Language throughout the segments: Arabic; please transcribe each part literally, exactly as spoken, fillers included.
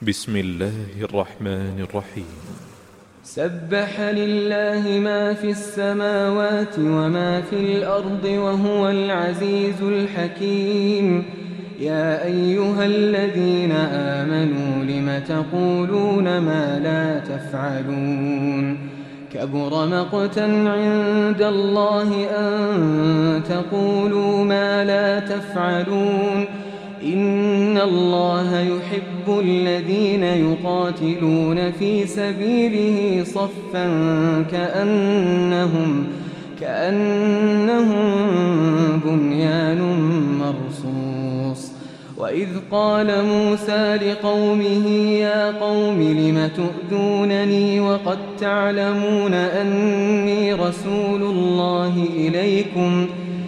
بسم الله الرحمن الرحيم. سبح لله ما في السماوات وما في الأرض وهو العزيز الحكيم. يا أيها الذين آمنوا لم تقولون ما لا تفعلون؟ كبر مقتا عند الله أن تقولوا ما لا تفعلون. إن الله يحب الذين يقاتلون في سبيله صفا كأنهم, كأنهم بنيان مرصوص. وإذ قال موسى لقومه يا قوم لم تؤذونني وقد تعلمون أني رسول الله إليكم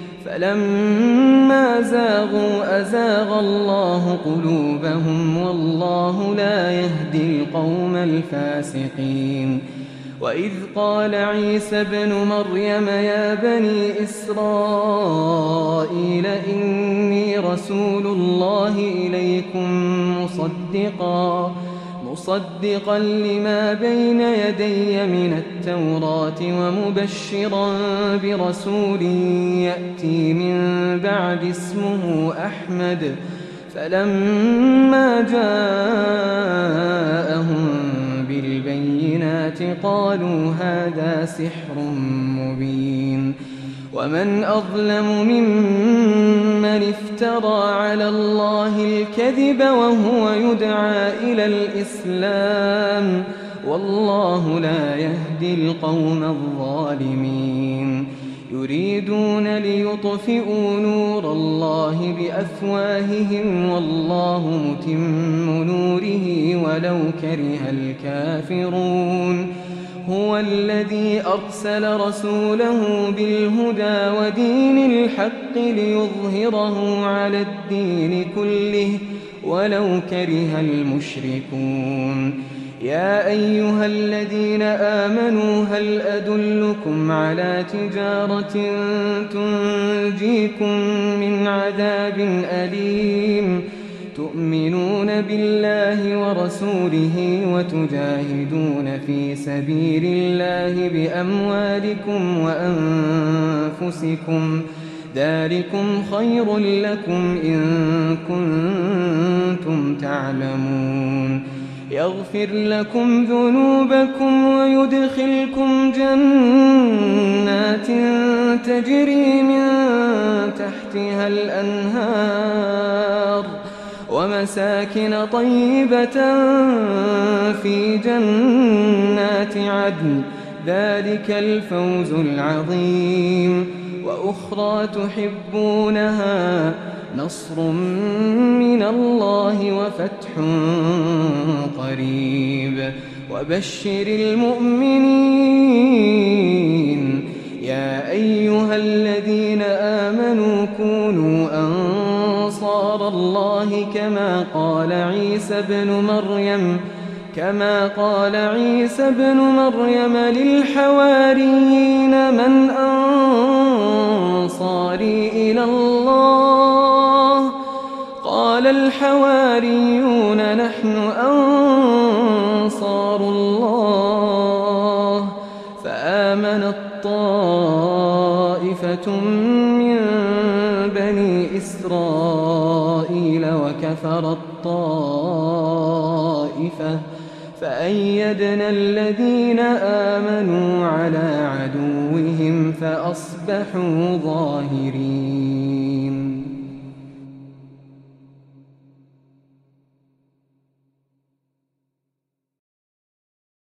فلما زاغوا أزاغ الله قلوبهم والله لا يهدي القوم الفاسقين. وإذ قال عيسى ابن مريم يا بني إسرائيل إني رسول الله إليكم مصدقا مصدقا لما بين يدي من التوراة ومبشرا برسول يأتي من بعد اسمه أحمد. فلما جاءهم بالبينات قالوا هذا سحر مبين. ومن أظلم ممن افترى على الله الكذب وهو يدعى إلى الإسلام والله لا يهدي القوم الظالمين. يريدون ليطفئوا نور الله بأفواههم والله متم نوره ولو كره الكافرون. هو الذي أرسل رسوله بالهدى ودين الحق ليظهره على الدين كله ولو كره المشركون. يا أيها الذين آمنوا هل أدلكم على تجارة تنجيكم من عذاب أليم تؤمنون بالله ورسوله وتجاهدون في سبيل الله بأموالكم وأنفسكم ذلكم خير لكم إن كنتم تعلمون. يغفر لكم ذنوبكم ويدخلكم جنات تجري من تحتها الأنهار ومساكن طيبة في جنات عدن ذلك الفوز العظيم. وأخرى تحبونها نصر من الله وفتح قريب وبشر المؤمنين. يا أيها الذين آمنوا كونوا أنصار الله كما قال عيسى ابن مريم كما قال عيسى ابن مريم للحواريين من أنصاري إلى الله قال الحواريون نحن أنصار الله. فآمنت طائفة من بني إسرائيل وكفرت طائفة فأيدنا الذين آمنوا على عدوهم فأصبحوا ظاهرين.